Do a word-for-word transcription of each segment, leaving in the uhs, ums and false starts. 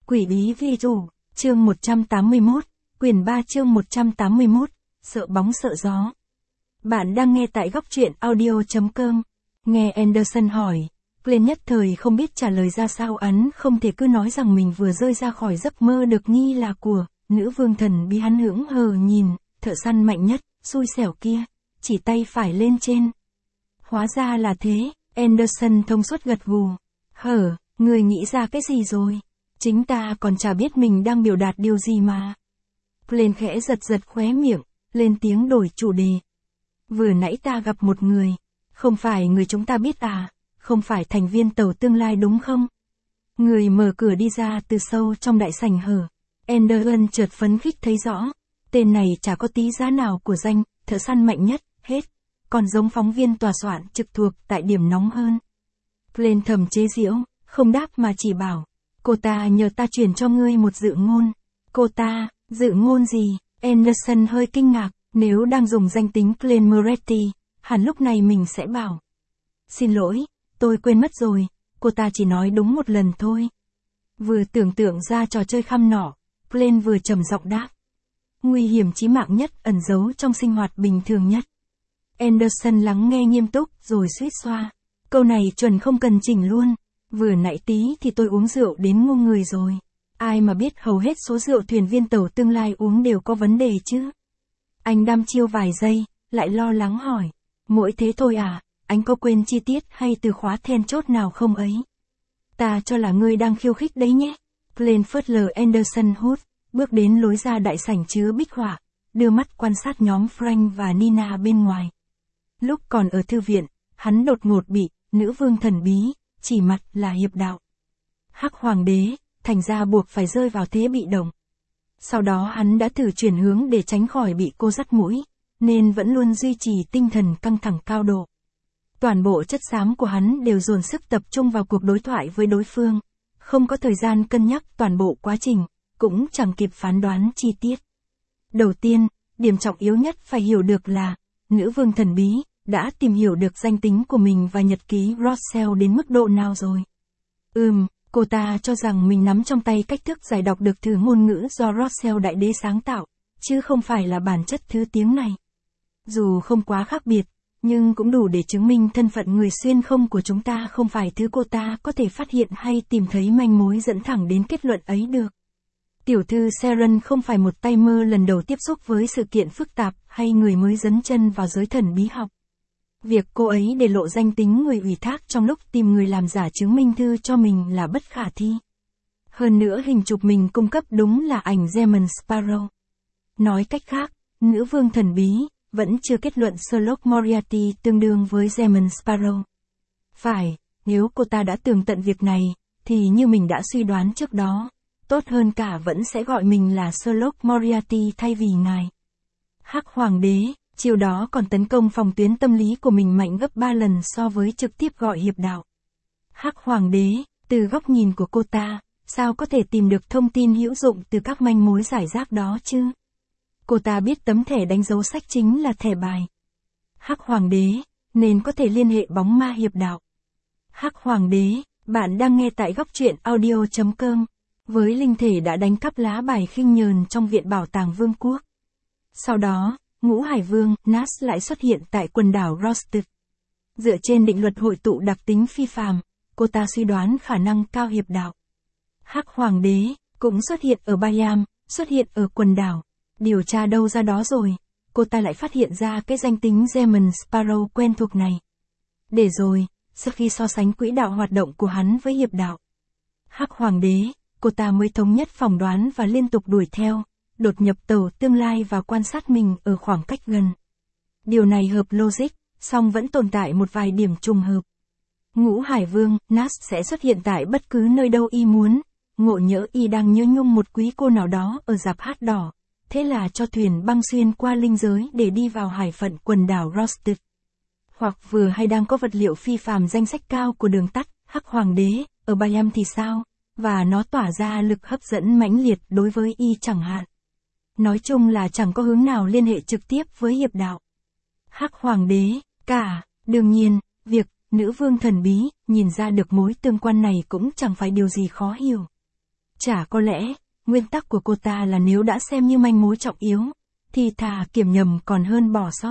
Quỷ bí vi rủ, chương một trăm tám mươi mốt, quyển ba chương một trăm tám mươi mốt, sợ bóng sợ gió. Bạn đang nghe tại góc truyện audio chấm com. Nghe Anderson hỏi, Glenn nhất thời không biết trả lời ra sao, hắn không thể cứ nói rằng mình vừa rơi ra khỏi giấc mơ được nghi là của nữ vương thần bí. Hắn hững hờ nhìn thợ săn mạnh nhất, xui xẻo kia, chỉ tay phải lên trên. Hóa ra là thế, Anderson thông suốt gật gù. Hở, người nghĩ ra cái gì rồi? Chính ta còn chả biết mình đang biểu đạt điều gì mà. Glenn khẽ giật giật khóe miệng, lên tiếng đổi chủ đề. Vừa nãy ta gặp một người, không phải người chúng ta biết à, không phải thành viên tàu tương lai đúng không? Người mở cửa đi ra từ sâu trong đại sảnh hở. Anderson chợt phấn khích thấy rõ, tên này chả có tí giá nào của danh thợ săn mạnh nhất, hết, còn giống phóng viên tòa soạn trực thuộc tại điểm nóng hơn. Glenn thầm chế giễu, không đáp mà chỉ bảo, cô ta nhờ ta truyền cho ngươi một dự ngôn. Cô ta, dự ngôn gì? Anderson hơi kinh ngạc, nếu đang dùng danh tính Glenn Moretti, hẳn lúc này mình sẽ bảo. Xin lỗi, tôi quên mất rồi, cô ta chỉ nói đúng một lần thôi. Vừa tưởng tượng ra trò chơi khăm nỏ, Glenn vừa trầm giọng đáp. Nguy hiểm chí mạng nhất ẩn giấu trong sinh hoạt bình thường nhất. Anderson lắng nghe nghiêm túc rồi suýt xoa. Câu này chuẩn không cần chỉnh luôn. Vừa nãy tí thì tôi uống rượu đến ngu người rồi. Ai mà biết hầu hết số rượu thuyền viên tàu tương lai uống đều có vấn đề chứ. Anh đăm chiêu vài giây, lại lo lắng hỏi. Mỗi thế thôi à, anh có quên chi tiết hay từ khóa then chốt nào không ấy? Ta cho là ngươi đang khiêu khích đấy nhé. Glenn phớt lờ Anderson hút, bước đến lối ra đại sảnh chứa bích họa, đưa mắt quan sát nhóm Frank và Nina bên ngoài. Lúc còn ở thư viện, hắn đột ngột bị nữ vương thần bí chỉ mặt là hiệp đạo Hắc hoàng đế, thành ra buộc phải rơi vào thế bị động. Sau đó hắn đã thử chuyển hướng để tránh khỏi bị cô dắt mũi, nên vẫn luôn duy trì tinh thần căng thẳng cao độ. Toàn bộ chất xám của hắn đều dồn sức tập trung vào cuộc đối thoại với đối phương, không có thời gian cân nhắc toàn bộ quá trình, cũng chẳng kịp phán đoán chi tiết. Đầu tiên, điểm trọng yếu nhất phải hiểu được là, nữ vương thần bí đã tìm hiểu được danh tính của mình và nhật ký Rothschild đến mức độ nào rồi. Ừm, cô ta cho rằng mình nắm trong tay cách thức giải đọc được thử ngôn ngữ do Rothschild đại đế sáng tạo, chứ không phải là bản chất thứ tiếng này. Dù không quá khác biệt, nhưng cũng đủ để chứng minh thân phận người xuyên không của chúng ta không phải thứ cô ta có thể phát hiện hay tìm thấy manh mối dẫn thẳng đến kết luận ấy được. Tiểu thư Sharon không phải một tay mơ lần đầu tiếp xúc với sự kiện phức tạp hay người mới dấn chân vào giới thần bí học. Việc cô ấy để lộ danh tính người ủy thác trong lúc tìm người làm giả chứng minh thư cho mình là bất khả thi. Hơn nữa hình chụp mình cung cấp đúng là ảnh Demon Sparrow. Nói cách khác, nữ vương thần bí vẫn chưa kết luận Sherlock Moriarty tương đương với Demon Sparrow. Phải, nếu cô ta đã tường tận việc này, thì như mình đã suy đoán trước đó, tốt hơn cả vẫn sẽ gọi mình là Sherlock Moriarty thay vì ngài. Hắc hoàng đế, chiều đó còn tấn công phòng tuyến tâm lý của mình mạnh gấp ba lần so với trực tiếp gọi hiệp đạo. Hắc hoàng đế, từ góc nhìn của cô ta, sao có thể tìm được thông tin hữu dụng từ các manh mối giải rác đó chứ? Cô ta biết tấm thẻ đánh dấu sách chính là thẻ bài Hắc hoàng đế, nên có thể liên hệ bóng ma hiệp đạo. Hắc hoàng đế, bạn đang nghe tại góc truyện audio chấm com, với linh thể đã đánh cắp lá bài khinh nhờn trong viện bảo tàng vương quốc. Sau đó, ngũ hải vương, Nas lại xuất hiện tại quần đảo Rostov. Dựa trên định luật hội tụ đặc tính phi phàm, cô ta suy đoán khả năng cao hiệp đạo Hắc hoàng đế, cũng xuất hiện ở Bayam, xuất hiện ở quần đảo. Điều tra đâu ra đó rồi, cô ta lại phát hiện ra cái danh tính Demon Sparrow quen thuộc này. Để rồi, sau khi so sánh quỹ đạo hoạt động của hắn với hiệp đạo Hắc hoàng đế, cô ta mới thống nhất phỏng đoán và liên tục đuổi theo, đột nhập tàu tương lai và quan sát mình ở khoảng cách gần. Điều này hợp logic, song vẫn tồn tại một vài điểm trùng hợp. Ngũ hải vương, Nas sẽ xuất hiện tại bất cứ nơi đâu y muốn, ngộ nhỡ y đang nhớ nhung một quý cô nào đó ở rạp hát đỏ, thế là cho thuyền băng xuyên qua linh giới để đi vào hải phận quần đảo Rostov. Hoặc vừa hay đang có vật liệu phi phàm danh sách cao của đường tắt Hắc hoàng đế ở Bayam thì sao, và nó tỏa ra lực hấp dẫn mãnh liệt đối với y chẳng hạn. Nói chung là chẳng có hướng nào liên hệ trực tiếp với hiệp đạo Hắc hoàng đế cả. Đương nhiên, việc nữ vương thần bí nhìn ra được mối tương quan này cũng chẳng phải điều gì khó hiểu. Chả có lẽ, nguyên tắc của cô ta là nếu đã xem như manh mối trọng yếu, thì thà kiểm nhầm còn hơn bỏ sót.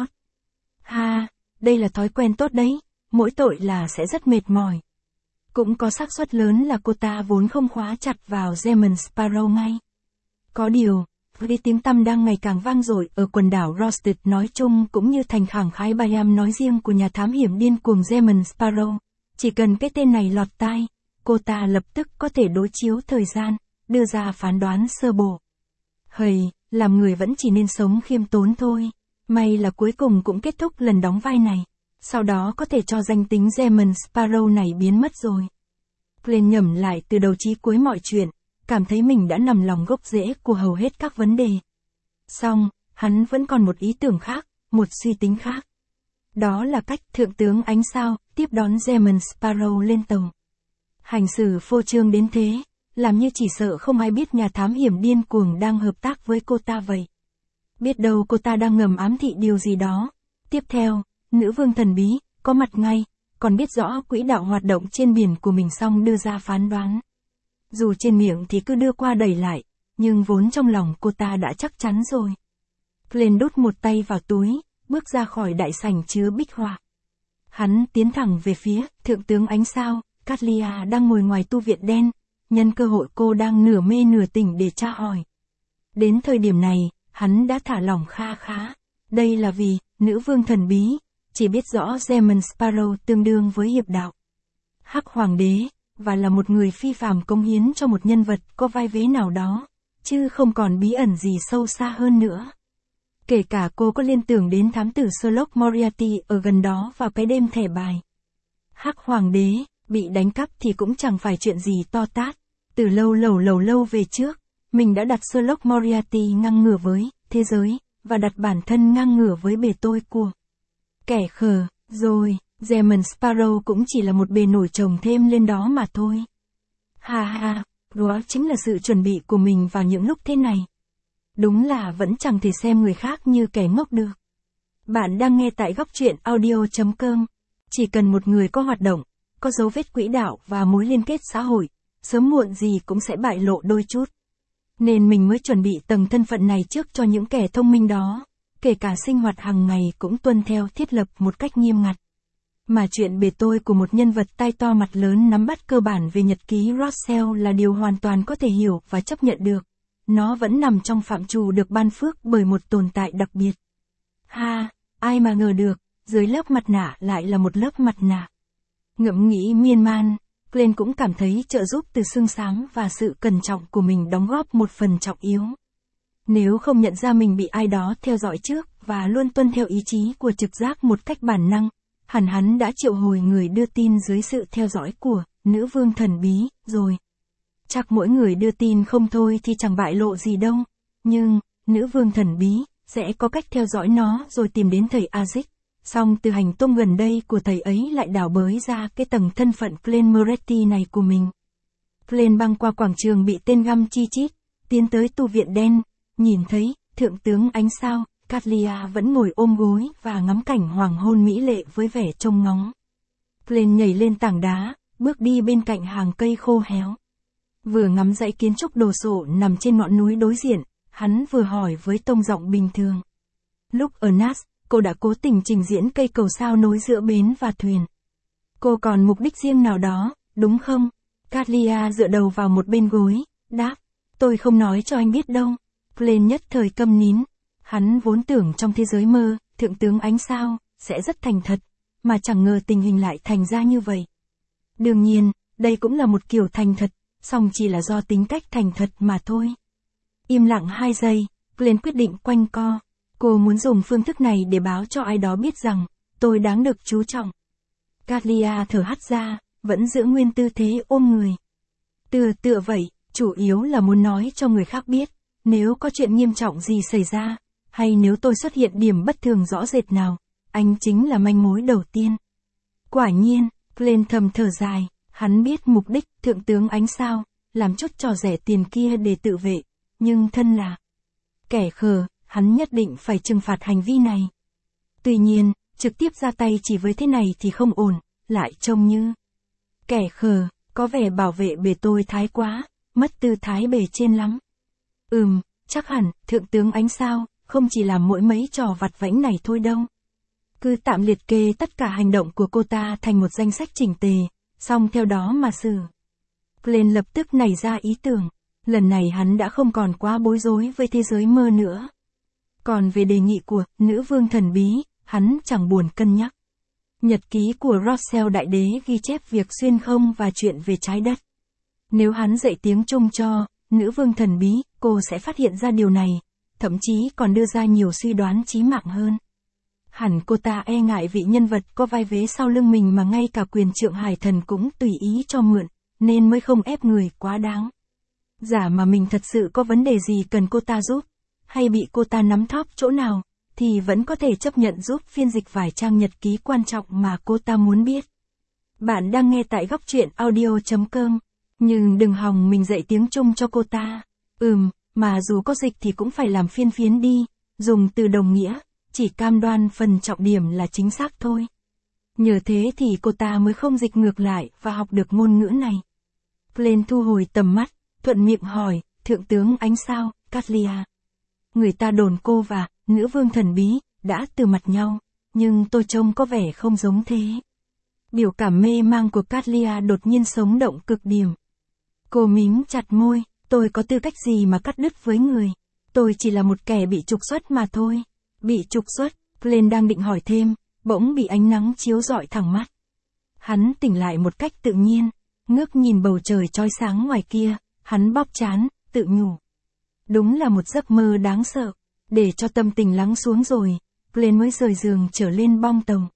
Ha, đây là thói quen tốt đấy, mỗi tội là sẽ rất mệt mỏi. Cũng có xác suất lớn là cô ta vốn không khóa chặt vào German Sparrow ngay. Có điều, với tiếng tăm đang ngày càng vang dội ở quần đảo Rosted nói chung cũng như thành khẳng khái Bayam nói riêng của nhà thám hiểm điên cuồng German Sparrow, chỉ cần cái tên này lọt tai, cô ta lập tức có thể đối chiếu thời gian, đưa ra phán đoán sơ bộ. Hầy, làm người vẫn chỉ nên sống khiêm tốn thôi. May là cuối cùng cũng kết thúc lần đóng vai này. Sau đó có thể cho danh tính German Sparrow này biến mất rồi. Glenn nhẩm lại từ đầu chí cuối mọi chuyện, cảm thấy mình đã nằm lòng gốc rễ của hầu hết các vấn đề. Xong, hắn vẫn còn một ý tưởng khác, một suy tính khác. Đó là cách thượng tướng Ánh Sao tiếp đón German Sparrow lên tàu. Hành xử phô trương đến thế, làm như chỉ sợ không ai biết nhà thám hiểm điên cuồng đang hợp tác với cô ta vậy. Biết đâu cô ta đang ngầm ám thị điều gì đó. Tiếp theo, nữ vương thần bí, có mặt ngay, còn biết rõ quỹ đạo hoạt động trên biển của mình xong đưa ra phán đoán. Dù trên miệng thì cứ đưa qua đẩy lại, nhưng vốn trong lòng cô ta đã chắc chắn rồi. Glenn đút một tay vào túi, bước ra khỏi đại sảnh chứa bích họa. Hắn tiến thẳng về phía thượng tướng Ánh Sao, Catlia đang ngồi ngoài tu viện đen, nhân cơ hội cô đang nửa mê nửa tỉnh để tra hỏi. Đến thời điểm này, hắn đã thả lỏng kha khá. Đây là vì, nữ vương thần bí, chỉ biết rõ German Sparrow tương đương với hiệp đạo. Hắc hoàng đế, và là một người phi phàm cống hiến cho một nhân vật có vai vế nào đó, chứ không còn bí ẩn gì sâu xa hơn nữa. Kể cả cô có liên tưởng đến thám tử Sherlock Moriarty ở gần đó vào cái đêm thẻ bài. Hắc hoàng đế, bị đánh cắp thì cũng chẳng phải chuyện gì to tát. Từ lâu lâu lâu lâu về trước, mình đã đặt Sherlock Moriarty ngang ngửa với thế giới, và đặt bản thân ngang ngửa với bề tôi của kẻ khờ, rồi, German Sparrow cũng chỉ là một bề nổi chồng thêm lên đó mà thôi. Ha ha, đó chính là sự chuẩn bị của mình vào những lúc thế này. Đúng là vẫn chẳng thể xem người khác như kẻ ngốc được. Bạn đang nghe tại góc truyện audio chấm com. Chỉ cần một người có hoạt động, có dấu vết quỹ đạo và mối liên kết xã hội, sớm muộn gì cũng sẽ bại lộ đôi chút. Nên mình mới chuẩn bị tầng thân phận này trước cho những kẻ thông minh đó, kể cả sinh hoạt hàng ngày cũng tuân theo thiết lập một cách nghiêm ngặt. Mà chuyện bề tôi của một nhân vật tai to mặt lớn nắm bắt cơ bản về nhật ký Rothschild là điều hoàn toàn có thể hiểu và chấp nhận được. Nó vẫn nằm trong phạm trù được ban phước bởi một tồn tại đặc biệt. Ha, ai mà ngờ được, dưới lớp mặt nạ lại là một lớp mặt nạ. Ngẫm nghĩ miên man, Glenn cũng cảm thấy trợ giúp từ xương xám và sự cẩn trọng của mình đóng góp một phần trọng yếu. Nếu không nhận ra mình bị ai đó theo dõi trước và luôn tuân theo ý chí của trực giác một cách bản năng, hẳn hắn đã triệu hồi người đưa tin dưới sự theo dõi của nữ vương thần bí, rồi. Chắc mỗi người đưa tin không thôi thì chẳng bại lộ gì đâu, nhưng, nữ vương thần bí, sẽ có cách theo dõi nó rồi tìm đến thầy Azic. Xong từ hành tung gần đây của thầy ấy lại đào bới ra cái tầng thân phận Glenn Moretti này của mình. Glenn băng qua quảng trường bị tên găm chi chít, tiến tới tu viện đen, nhìn thấy, thượng tướng Ánh Sao, Catlia vẫn ngồi ôm gối và ngắm cảnh hoàng hôn mỹ lệ với vẻ trông ngóng. Glenn nhảy lên tảng đá, bước đi bên cạnh hàng cây khô héo. Vừa ngắm dãy kiến trúc đồ sộ nằm trên ngọn núi đối diện, hắn vừa hỏi với tông giọng bình thường. Lúc ở Nas, cô đã cố tình trình diễn cây cầu sao nối giữa bến và thuyền. Cô còn mục đích riêng nào đó, đúng không? Catlia dựa đầu vào một bên gối, đáp. Tôi không nói cho anh biết đâu. Glenn nhất thời câm nín. Hắn vốn tưởng trong thế giới mơ, thượng tướng Ánh Sao, sẽ rất thành thật, mà chẳng ngờ tình hình lại thành ra như vậy. Đương nhiên, đây cũng là một kiểu thành thật, song chỉ là do tính cách thành thật mà thôi. Im lặng hai giây, Glenn quyết định quanh co. Cô muốn dùng phương thức này để báo cho ai đó biết rằng, tôi đáng được chú trọng. Catlia thở hắt ra, vẫn giữ nguyên tư thế ôm người. Tựa tựa vậy, chủ yếu là muốn nói cho người khác biết, nếu có chuyện nghiêm trọng gì xảy ra, hay nếu tôi xuất hiện điểm bất thường rõ rệt nào, anh chính là manh mối đầu tiên. Quả nhiên, Glenn thầm thở dài, hắn biết mục đích thượng tướng Ánh Sao, làm chút trò rẻ tiền kia để tự vệ, nhưng thân là kẻ khờ, hắn nhất định phải trừng phạt hành vi này. Tuy nhiên, trực tiếp ra tay chỉ với thế này thì không ổn, lại trông như kẻ khờ, có vẻ bảo vệ bề tôi thái quá, mất tư thái bề trên lắm. Ừm, chắc hẳn, thượng tướng Ánh sao, không chỉ làm mỗi mấy trò vặt vãnh này thôi đâu. Cứ tạm liệt kê tất cả hành động của cô ta thành một danh sách chỉnh tề, xong theo đó mà xử. Glenn lập tức nảy ra ý tưởng, lần này hắn đã không còn quá bối rối với thế giới mơ nữa. Còn về đề nghị của nữ vương thần bí, hắn chẳng buồn cân nhắc. Nhật ký của Rothschild đại đế ghi chép việc xuyên không và chuyện về trái đất. Nếu hắn dạy tiếng Trung cho nữ vương thần bí, cô sẽ phát hiện ra điều này, thậm chí còn đưa ra nhiều suy đoán chí mạng hơn. Hẳn cô ta e ngại vị nhân vật có vai vế sau lưng mình mà ngay cả quyền trượng hải thần cũng tùy ý cho mượn, nên mới không ép người quá đáng. Giả mà mình thật sự có vấn đề gì cần cô ta giúp, hay bị cô ta nắm thóp chỗ nào, thì vẫn có thể chấp nhận giúp phiên dịch vài trang nhật ký quan trọng mà cô ta muốn biết. Bạn đang nghe tại góc truyện audio chấm com, nhưng đừng hòng mình dạy tiếng Trung cho cô ta. Ừm, mà dù có dịch thì cũng phải làm phiên phiến đi, dùng từ đồng nghĩa, chỉ cam đoan phần trọng điểm là chính xác thôi. Nhờ thế thì cô ta mới không dịch ngược lại và học được ngôn ngữ này. Glenn thu hồi tầm mắt, thuận miệng hỏi, thượng tướng Ánh sao, Catlia. Người ta đồn cô và nữ vương thần bí đã từ mặt nhau, nhưng tôi trông có vẻ không giống thế. Biểu cảm mê mang của Catlia đột nhiên sống động cực điểm. Cô mím chặt môi, tôi có tư cách gì mà cắt đứt với người. Tôi chỉ là một kẻ bị trục xuất mà thôi. Bị trục xuất, Glenn đang định hỏi thêm, bỗng bị ánh nắng chiếu rọi thẳng mắt. Hắn tỉnh lại một cách tự nhiên, ngước nhìn bầu trời chói sáng ngoài kia, hắn bóp trán, tự nhủ. Đúng là một giấc mơ đáng sợ. Để cho tâm tình lắng xuống rồi, Glenn mới rời giường trở lên bong tàu.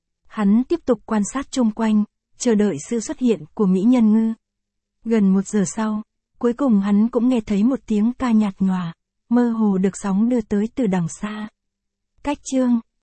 Hắn tiếp tục quan sát chung quanh, chờ đợi sự xuất hiện của mỹ nhân ngư. Gần một giờ sau, cuối cùng hắn cũng nghe thấy một tiếng ca nhạt nhòa, mơ hồ được sóng đưa tới từ đằng xa. Cách chương